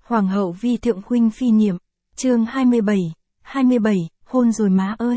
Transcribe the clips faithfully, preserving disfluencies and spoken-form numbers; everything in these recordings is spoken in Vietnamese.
Hoàng hậu vi thượng huynh phi niệm, chương hai mươi bảy, hai mươi bảy, hôn rồi má ơi.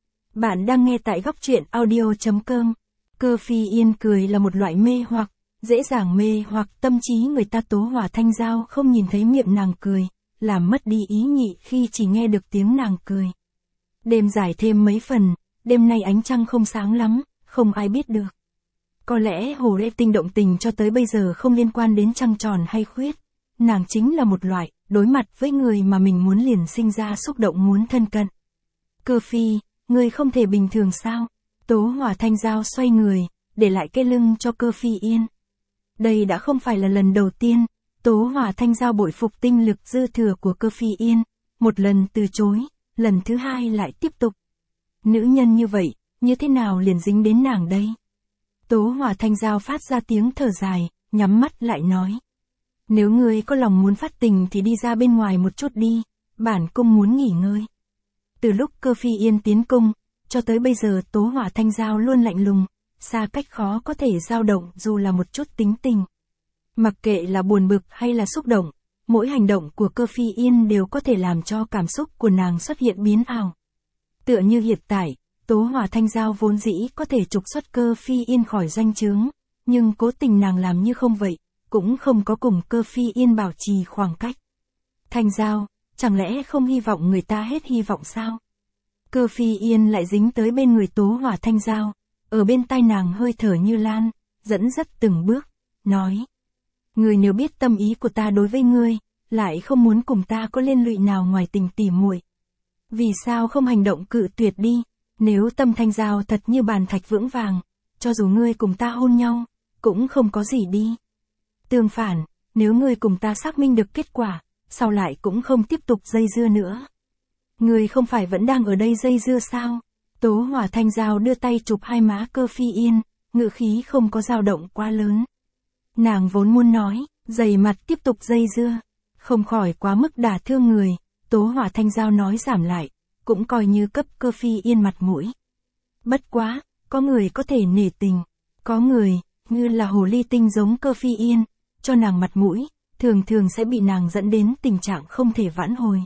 Bạn đang nghe tại góc truyện audio.com. Cơ phi yên cười là một loại mê hoặc, dễ dàng mê hoặc tâm trí người ta. Tố Hỏa Thanh Giao không nhìn thấy miệng nàng cười, làm mất đi ý nhị khi chỉ nghe được tiếng nàng cười. Đêm dài thêm mấy phần, đêm nay ánh trăng không sáng lắm, không ai biết được. Có lẽ Hồ Lê Tinh động tình cho tới bây giờ không liên quan đến trăng tròn hay khuyết. Nàng chính là một loại, đối mặt với người mà mình muốn liền sinh ra xúc động muốn thân cận. Cơ phi, người không thể bình thường sao? Tố Hỏa Thanh Giao xoay người, để lại cái lưng cho Cơ phi yên. Đây đã không phải là lần đầu tiên, Tố Hỏa Thanh Giao bội phục tinh lực dư thừa của Cơ phi yên, một lần từ chối, lần thứ hai lại tiếp tục. Nữ nhân như vậy, như thế nào liền dính đến nàng đây? Tố Hỏa Thanh Giao phát ra tiếng thở dài, nhắm mắt lại nói. Nếu ngươi có lòng muốn phát tình thì đi ra bên ngoài một chút đi, bản cung muốn nghỉ ngơi. Từ lúc Cơ phi yên tiến cung, cho tới bây giờ Tố Hỏa Thanh Giao luôn lạnh lùng, xa cách khó có thể dao động dù là một chút tính tình. Mặc kệ là buồn bực hay là xúc động, mỗi hành động của Cơ phi yên đều có thể làm cho cảm xúc của nàng xuất hiện biến ảo. Tựa như hiện tại, Tố Hỏa Thanh Giao vốn dĩ có thể trục xuất Cơ phi yên khỏi danh chướng, nhưng cố tình nàng làm như không vậy, cũng không có cùng Cơ phi yên bảo trì khoảng cách. Thanh Giao, chẳng lẽ không hy vọng người ta hết hy vọng sao? Cơ phi yên lại dính tới bên người Tố Hỏa Thanh Giao, ở bên tai nàng hơi thở như lan, dẫn dắt từng bước, nói. Người nếu biết tâm ý của ta đối với ngươi, lại không muốn cùng ta có liên lụy nào ngoài tình tỉ muội, vì sao không hành động cự tuyệt đi? Nếu tâm Thanh Giao thật như bàn thạch vững vàng, cho dù ngươi cùng ta hôn nhau, cũng không có gì đi. Tương phản, nếu ngươi cùng ta xác minh được kết quả, sau lại cũng không tiếp tục dây dưa nữa. Ngươi không phải vẫn đang ở đây dây dưa sao? Tố Hỏa Thanh Giao đưa tay chụp hai má Cơ phi yên, ngữ khí không có dao động quá lớn. Nàng vốn muốn nói, dày mặt tiếp tục dây dưa, không khỏi quá mức đả thương người, Tố Hỏa Thanh Giao nói giảm lại, cũng coi như cấp Cơ phi yên mặt mũi. Bất quá, có người có thể nể tình, có người, như là hồ ly tinh giống Cơ phi yên, cho nàng mặt mũi, thường thường sẽ bị nàng dẫn đến tình trạng không thể vãn hồi.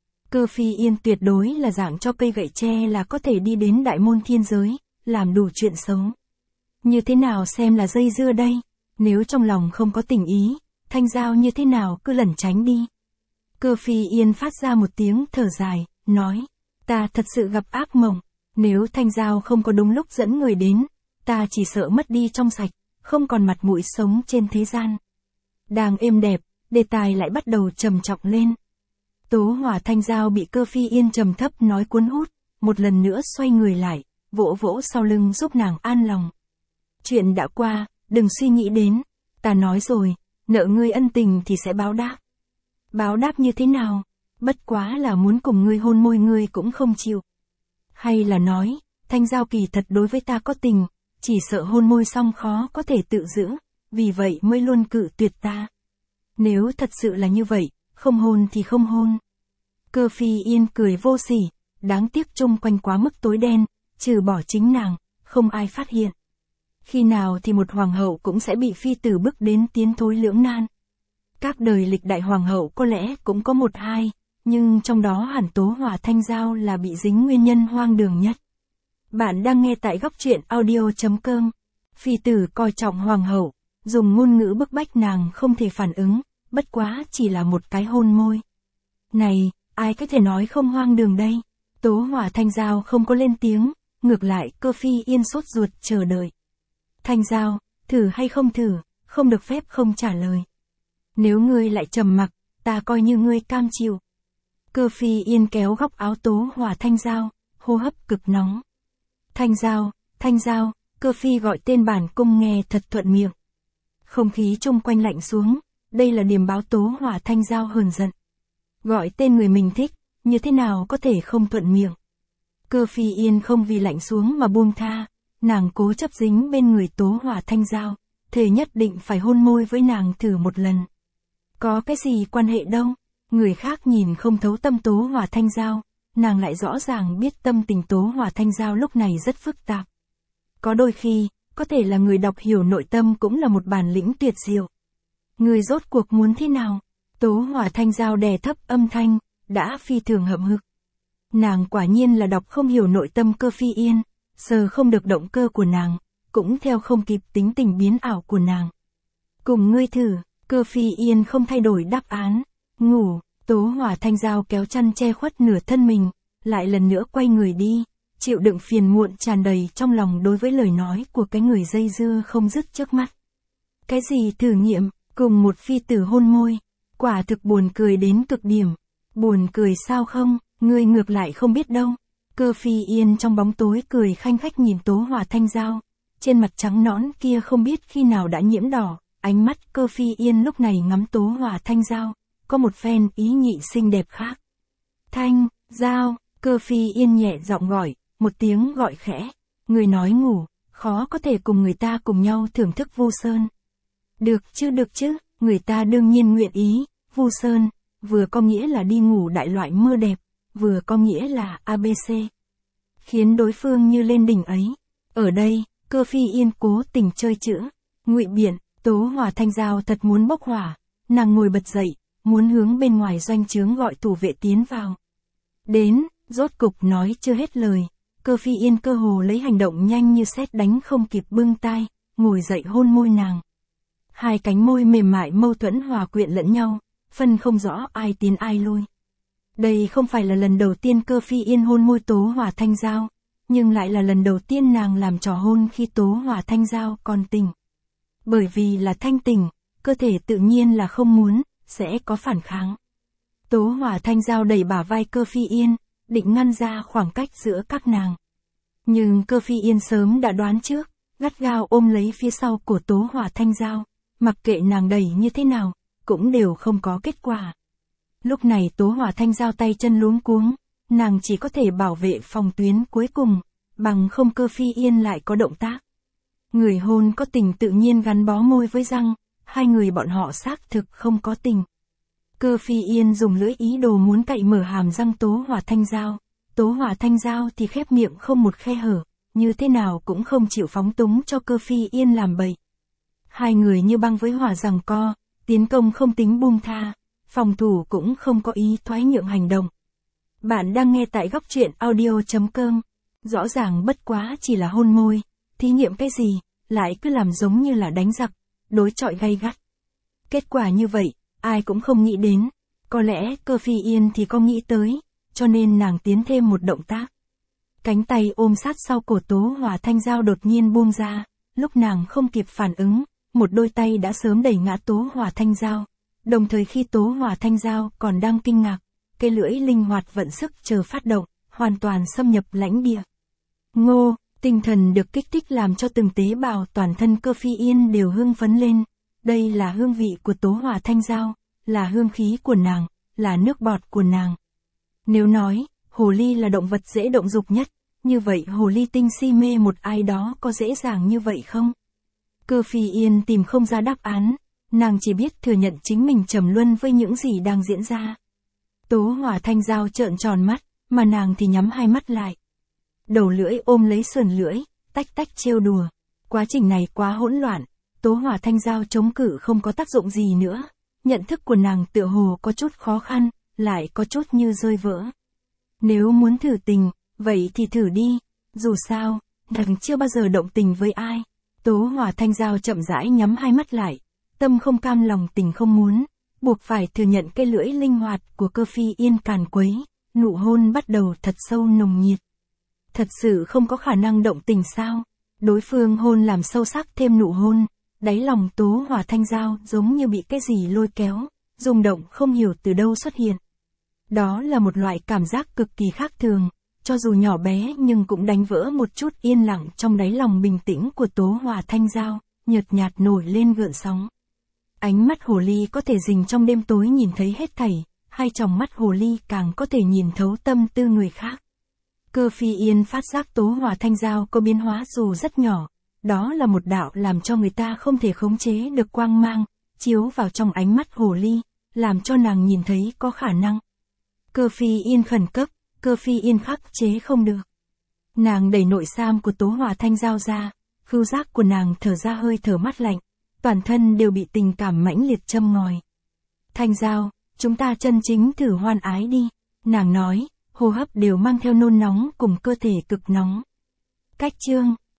Cơ phi yên tuyệt đối là dạng cho cây gậy tre là có thể đi đến đại môn thiên giới, làm đủ chuyện xấu. Như thế nào xem là dây dưa đây? Nếu trong lòng không có tình ý, Thanh Giao như thế nào cứ lẩn tránh đi. Cơ phi yên phát ra một tiếng thở dài, nói. Ta thật sự gặp ác mộng, nếu Thanh Giao không có đúng lúc dẫn người đến, ta chỉ sợ mất đi trong sạch, không còn mặt mũi sống trên thế gian. Đang êm đẹp, đề tài lại bắt đầu trầm trọng lên. Tố Hỏa Thanh Giao bị Cơ phi yên trầm thấp nói cuốn hút, một lần nữa xoay người lại, vỗ vỗ sau lưng giúp nàng an lòng. Chuyện đã qua, đừng suy nghĩ đến, ta nói rồi, nợ ngươi ân tình thì sẽ báo đáp. Báo đáp như thế nào? Bất quá là muốn cùng ngươi hôn môi ngươi cũng không chịu. Hay là nói, Thanh Giao kỳ thật đối với ta có tình, chỉ sợ hôn môi xong khó có thể tự giữ, vì vậy mới luôn cự tuyệt ta. Nếu thật sự là như vậy, không hôn thì không hôn. Cơ phi yên cười vô sỉ, đáng tiếc chung quanh quá mức tối đen, trừ bỏ chính nàng, không ai phát hiện. Khi nào thì một hoàng hậu cũng sẽ bị phi tử bức đến tiến thối lưỡng nan. Các đời lịch đại hoàng hậu có lẽ cũng có một hai, nhưng trong đó hẳn Tố Hỏa Thanh Giao là bị dính nguyên nhân hoang đường nhất. Bạn đang nghe tại góc truyện audio.com. Phi tử coi trọng hoàng hậu, dùng ngôn ngữ bức bách nàng không thể phản ứng, bất quá chỉ là một cái hôn môi. Này, ai có thể nói không hoang đường đây? Tố Hỏa Thanh Giao không có lên tiếng, ngược lại Cơ phi yên sốt ruột chờ đợi. Thanh Giao, thử hay không thử, không được phép không trả lời. Nếu ngươi lại trầm mặc, ta coi như ngươi cam chịu. Cơ phi yên kéo góc áo Tố Hỏa Thanh Giao, hô hấp cực nóng. Thanh Giao, Thanh Giao, Cơ phi gọi tên bản cung nghe thật thuận miệng. Không khí chung quanh lạnh xuống, đây là điềm báo Tố Hỏa Thanh Giao hờn giận. Gọi tên người mình thích, như thế nào có thể không thuận miệng. Cơ phi yên không vì lạnh xuống mà buông tha, nàng cố chấp dính bên người Tố Hỏa Thanh Giao, thề nhất định phải hôn môi với nàng thử một lần. Có cái gì quan hệ đâu, người khác nhìn không thấu tâm Tố Hỏa Thanh Giao, nàng lại rõ ràng biết tâm tình Tố Hỏa Thanh Giao lúc này rất phức tạp. Có đôi khi, có thể là người đọc hiểu nội tâm cũng là một bản lĩnh tuyệt diệu. Người rốt cuộc muốn thế nào? Tố Hỏa Thanh Giao đè thấp âm thanh, đã phi thường hậm hực. Nàng quả nhiên là đọc không hiểu nội tâm Cơ Phi Yên, sờ không được động cơ của nàng, cũng theo không kịp tính tình biến ảo của nàng. Cùng ngươi thử, Cơ Phi Yên không thay đổi đáp án. Ngủ, Tố Hỏa Thanh Giao kéo chăn che khuất nửa thân mình, lại lần nữa quay người đi, chịu đựng phiền muộn tràn đầy trong lòng đối với lời nói của cái người dây dưa không dứt trước mắt. Cái gì thử nghiệm, cùng một phi tử hôn môi, quả thực buồn cười đến cực điểm. Buồn cười sao không, ngươi ngược lại không biết đâu. Cơ Phi Yên trong bóng tối cười khanh khách nhìn Tố Hỏa Thanh Giao, trên mặt trắng nõn kia không biết khi nào đã nhiễm đỏ, ánh mắt Cơ Phi Yên lúc này ngắm Tố Hỏa Thanh Giao, có một phen ý nhị xinh đẹp khác. Thanh, Giao, Cơ Phi Yên nhẹ giọng gọi, một tiếng gọi khẽ, người nói ngủ, khó có thể cùng người ta cùng nhau thưởng thức Vu Sơn. Được chứ được chứ, người ta đương nhiên nguyện ý, Vu Sơn, vừa có nghĩa là đi ngủ đại loại mơ đẹp, vừa có nghĩa là a bê xê. Khiến đối phương như lên đỉnh ấy. Ở đây, Cơ Phi Yên cố tình chơi chữ, ngụy biện, Tố Hỏa Thanh Giao thật muốn bốc hỏa, nàng ngồi bật dậy, muốn hướng bên ngoài doanh trướng gọi thủ vệ tiến vào. Đến, rốt cục nói chưa hết lời, Cơ Phi Yên cơ hồ lấy hành động nhanh như sét đánh không kịp bưng tai, ngồi dậy hôn môi nàng. Hai cánh môi mềm mại mâu thuẫn hòa quyện lẫn nhau, phân không rõ ai tiến ai lui. Đây không phải là lần đầu tiên Cơ Phi Yên hôn môi Tố Hỏa Thanh Giao, nhưng lại là lần đầu tiên nàng làm trò hôn khi Tố Hỏa Thanh Giao còn tỉnh. Bởi vì là thanh tỉnh, cơ thể tự nhiên là không muốn, sẽ có phản kháng. Tố Hỏa Thanh Giao đẩy bả vai Cơ Phi Yên, định ngăn ra khoảng cách giữa các nàng. Nhưng Cơ Phi Yên sớm đã đoán trước, gắt gao ôm lấy phía sau của Tố Hỏa Thanh Giao, mặc kệ nàng đẩy như thế nào, cũng đều không có kết quả. Lúc này Tố Hỏa Thanh Giao tay chân luống cuống, nàng chỉ có thể bảo vệ phòng tuyến cuối cùng, bằng không Cơ Phi Yên lại có động tác. Người hôn có tình tự nhiên gắn bó môi với răng, hai người bọn họ xác thực không có tình. Cơ Phi Yên dùng lưỡi ý đồ muốn cạy mở hàm răng Tố Hỏa Thanh Giao, Tố Hỏa Thanh Giao thì khép miệng không một khe hở, như thế nào cũng không chịu phóng túng cho Cơ Phi Yên làm bậy. Hai người như băng với hỏa giằng co, tiến công không tính buông tha, phòng thủ cũng không có ý thoái nhượng hành động. Bạn đang nghe tại góc truyện audio chấm com. Rõ ràng bất quá chỉ là hôn môi, thí nghiệm cái gì, lại cứ làm giống như là đánh giặc, đối chọi gay gắt. Kết quả như vậy, ai cũng không nghĩ đến, có lẽ Cơ Phi Yên thì có nghĩ tới, cho nên nàng tiến thêm một động tác. Cánh tay ôm sát sau cổ Tố Hỏa Thanh Giao đột nhiên buông ra, lúc nàng không kịp phản ứng, một đôi tay đã sớm đẩy ngã Tố Hỏa Thanh Giao, đồng thời khi Tố Hỏa Thanh Giao còn đang kinh ngạc, cái lưỡi linh hoạt vận sức chờ phát động, hoàn toàn xâm nhập lãnh địa. Ngô, tinh thần được kích thích làm cho từng tế bào toàn thân Cơ Phi Yên đều hưng phấn lên, đây là hương vị của Tố Hỏa Thanh Giao, là hương khí của nàng, là nước bọt của nàng. Nếu nói, hồ ly là động vật dễ động dục nhất, như vậy hồ ly tinh si mê một ai đó có dễ dàng như vậy không? Cơ Phi Yên tìm không ra đáp án, nàng chỉ biết thừa nhận chính mình trầm luân với những gì đang diễn ra. Tố Hỏa Thanh Giao trợn tròn mắt, mà nàng thì nhắm hai mắt lại. Đầu lưỡi ôm lấy sườn lưỡi, tách tách trêu đùa. Quá trình này quá hỗn loạn, Tố Hỏa Thanh Giao chống cự không có tác dụng gì nữa. Nhận thức của nàng tựa hồ có chút khó khăn, lại có chút như rơi vỡ. Nếu muốn thử tình, vậy thì thử đi, dù sao, nàng chưa bao giờ động tình với ai. Tố Hỏa Thanh Giao chậm rãi nhắm hai mắt lại, tâm không cam lòng tình không muốn, buộc phải thừa nhận cái lưỡi linh hoạt của Cơ Phi Yên càn quấy, nụ hôn bắt đầu thật sâu nồng nhiệt. Thật sự không có khả năng động tình sao? Đối phương hôn làm sâu sắc thêm nụ hôn, đáy lòng Tố Hỏa Thanh Giao giống như bị cái gì lôi kéo, rung động không hiểu từ đâu xuất hiện. Đó là một loại cảm giác cực kỳ khác thường, cho dù nhỏ bé nhưng cũng đánh vỡ một chút yên lặng trong đáy lòng bình tĩnh của Tố Hỏa Thanh Giao, nhợt nhạt nổi lên gợn sóng. Ánh mắt hồ ly có thể rình trong đêm tối nhìn thấy hết thảy, hai tròng mắt hồ ly càng có thể nhìn thấu tâm tư người khác. Cơ Phi Yên phát giác Tố Hỏa Thanh Giao có biến hóa dù rất nhỏ, đó là một đạo làm cho người ta không thể khống chế được quang mang, chiếu vào trong ánh mắt hồ ly, làm cho nàng nhìn thấy có khả năng. Cơ Phi Yên khẩn cấp, Cơ Phi Yên khắc chế không được. Nàng đẩy nội sam của Tố Hỏa Thanh Giao ra, khứu giác của nàng thở ra hơi thở mát lạnh, toàn thân đều bị tình cảm mãnh liệt châm ngòi. Thanh Giao, chúng ta chân chính thử hoan ái đi. Nàng nói, hô hấp đều mang theo nôn nóng cùng cơ thể cực nóng. Cách chương